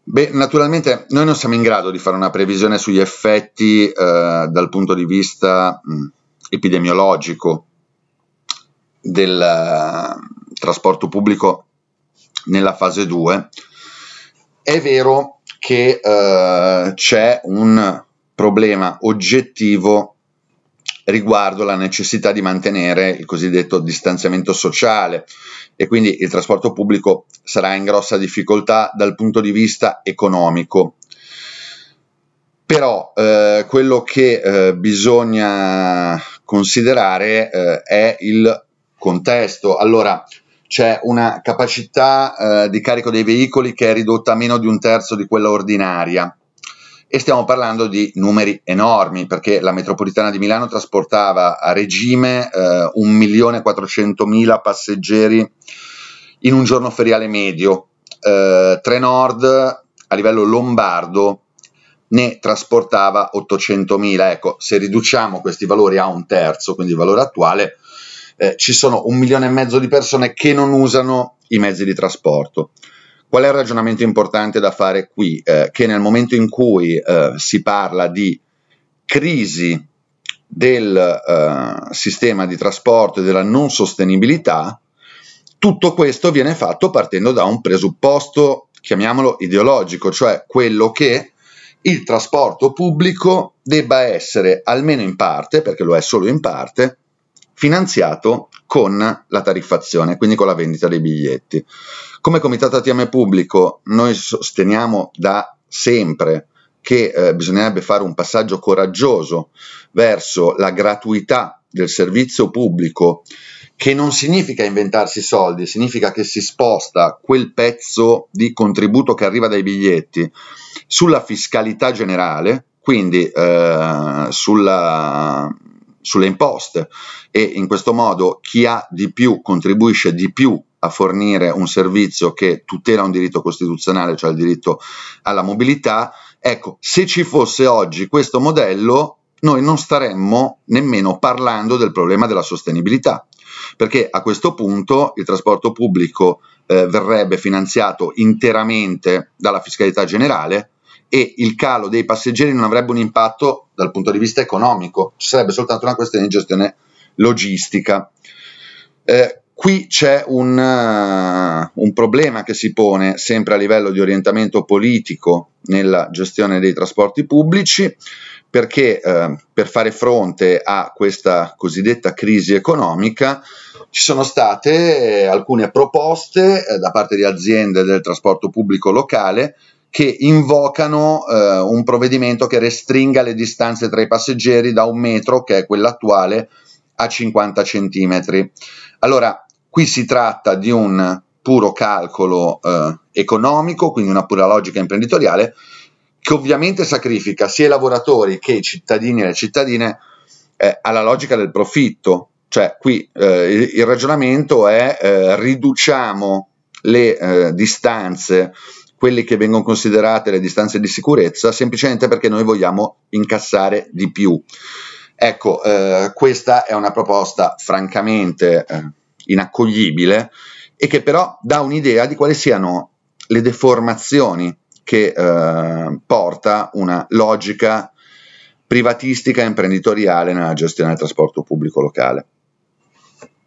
Beh, naturalmente noi non siamo in grado di fare una previsione sugli effetti dal punto di vista epidemiologico del trasporto pubblico nella fase 2. È vero che c'è un problema oggettivo riguardo la necessità di mantenere il cosiddetto distanziamento sociale e quindi il trasporto pubblico sarà in grossa difficoltà dal punto di vista economico. Però quello che bisogna considerare è il contesto. Allora, c'è una capacità di carico dei veicoli che è ridotta a meno di un terzo di quella ordinaria e stiamo parlando di numeri enormi, perché la metropolitana di Milano trasportava a regime 1.400.000 passeggeri in un giorno feriale medio. Trenord a livello lombardo ne trasportava 800.000. Ecco, se riduciamo questi valori a un terzo, quindi il valore attuale, ci sono 1,5 milioni di persone che non usano i mezzi di trasporto. Qual è il ragionamento importante da fare qui? Che nel momento in cui si parla di crisi del sistema di trasporto e della non sostenibilità, tutto questo viene fatto partendo da un presupposto, chiamiamolo ideologico, cioè quello che il trasporto pubblico debba essere, almeno in parte, perché lo è solo in parte, finanziato con la tariffazione, quindi con la vendita dei biglietti. Come Comitato ATM Pubblico noi sosteniamo da sempre che bisognerebbe fare un passaggio coraggioso verso la gratuità del servizio pubblico, che non significa inventarsi soldi, significa che si sposta quel pezzo di contributo che arriva dai biglietti sulla fiscalità generale, quindi sulle imposte, e in questo modo chi ha di più contribuisce di più a fornire un servizio che tutela un diritto costituzionale, cioè il diritto alla mobilità. Ecco, se ci fosse oggi questo modello, noi non staremmo nemmeno parlando del problema della sostenibilità, perché a questo punto il trasporto pubblico verrebbe finanziato interamente dalla fiscalità generale e il calo dei passeggeri non avrebbe un impatto dal punto di vista economico, ci sarebbe soltanto una questione di gestione logistica. Qui c'è un problema che si pone sempre a livello di orientamento politico nella gestione dei trasporti pubblici, perché per fare fronte a questa cosiddetta crisi economica ci sono state alcune proposte da parte di aziende del trasporto pubblico locale che invocano un provvedimento che restringa le distanze tra i passeggeri da 1 metro, che è quella attuale, a 50 centimetri. Allora, qui si tratta di un puro calcolo economico, quindi una pura logica imprenditoriale, che ovviamente sacrifica sia i lavoratori che i cittadini e le cittadine alla logica del profitto. Cioè, qui il ragionamento è riduciamo le distanze, quelle che vengono considerate le distanze di sicurezza, semplicemente perché noi vogliamo incassare di più. Ecco, questa è una proposta francamente inaccoglibile e che però dà un'idea di quali siano le deformazioni che porta una logica privatistica e imprenditoriale nella gestione del trasporto pubblico locale.